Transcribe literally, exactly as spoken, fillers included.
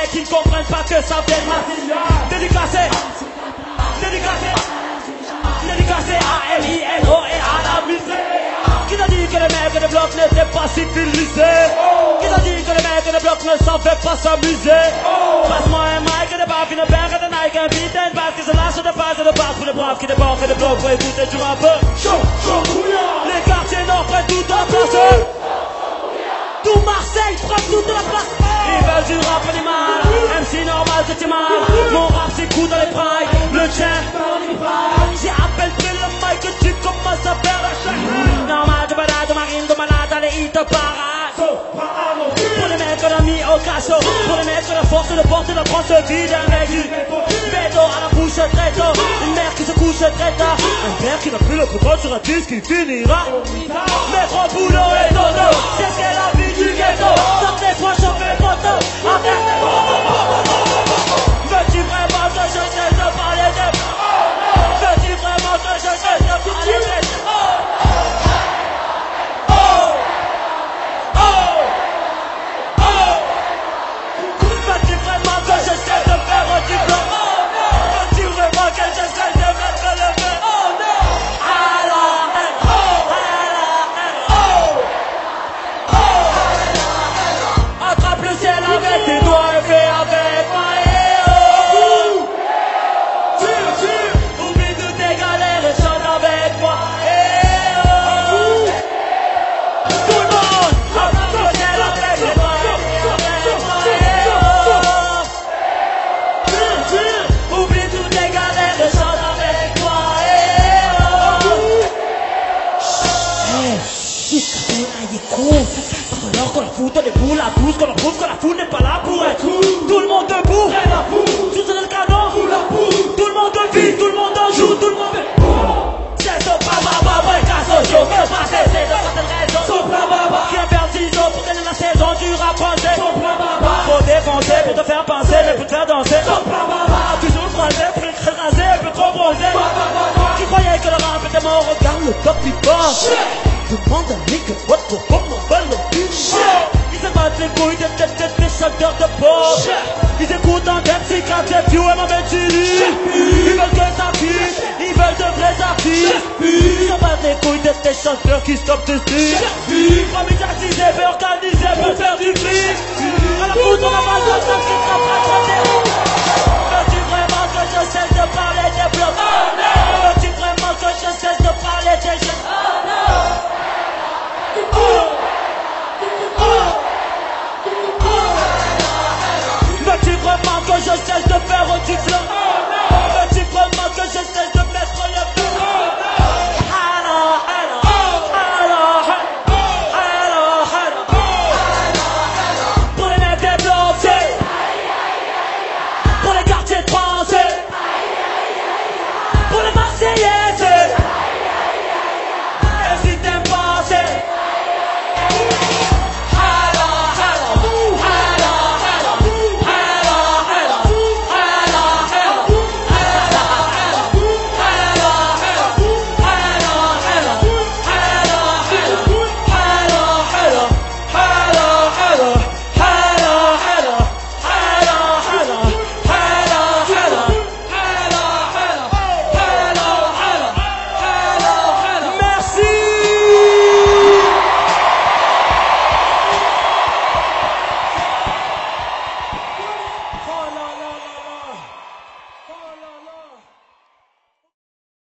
et qui ne comprennent pas que ça vient de ma dédicacé, dédicacé, dédicacé à L I N O et à la misère. Qui t'a dit que les mecs de bloc n'étaient pas civilisés? Qui t'a dit que les mecs de bloc ne savaient pas s'amuser? Passe-moi un mic et des baffes, une paire et des Nike, un beat et une basse qui se lâche de base et de base pour les braves qui débarquent et des blocs pour écouter du rap. Chaud, chaud, bouillant. Les quartiers nord prennent toute la place. Tout Marseille prend toute la place. Ils veulent du rap animal. M C normal c'est mal. Mon rap c'est coup dans les prailles. Le tien j'ai appelé le mic que tu commences à faire la chaîne. Normal de balade, de marine, de malade, allez il te parade. Pour les mecs qu'on a mis au cachot. Pour les mecs qu'on a forcé de porter la France vide. Un mec du bédo à la bouche très tôt. Une mère qui se couche très tard. Un père qui n'a plus le contrôle sur un disque qui finira. Mettre au boulot et dodo. C'est ce qu'est la vie du ghetto. Sortez-toi chauffer le poteau. Veux-tu vraiment que je cesse de parler de... Veux-tu vraiment que je cesse de parler de... Oh Oh Oh Veux-tu vraiment que je cesse de faire du blanc? Veux-tu vraiment que je cesse de mettre le feu? Oh non! Alors, oh! Alors, oh! Oh! Attrape le ciel avec tes doigts et fais avec moi. Oublie toutes tes galères et chante avec moi. Tout le monde, attrape le ciel avec les doigts et fais avec moi. Oublie toutes tes galères et chante avec moi. Jusqu'à ce qu'on aille court. Alors qu'on la fout dans les boules à douze, qu'on leur prouve que la foule n'est pas là pour être tout le monde debout, tout sur le canon, tout le monde vit, tout le monde en joue, tout le monde c'est Sopra Baba, pour les cassos, yo, que je passe, c'est de certaines raisons. Sopra Baba, qui a perdu ciseaux pour tenir la saison du rap français. Sopra Baba, faut défoncer pour te faire penser, mais pour te faire danser. Sopra Baba, toujours croisé pour les crêtes rasées, un peu trop bronzé. Qui croyait que le rap était mort, regarde le top il passe. Demande à Nick what the fuck mon bal le bitch. Ils se battent les couilles de tête tête des chanteurs de pop. Ils écoutent un M C quatre F U et ma Benchili. Ils veulent que ça fiche, ils veulent de vrais artistes. Ils se battent les couilles de tes chanteurs qui stoppent de style. Pas médiatisés, mais organisés pour faire du fric. À la foudre, on a mal de ça qui sera pas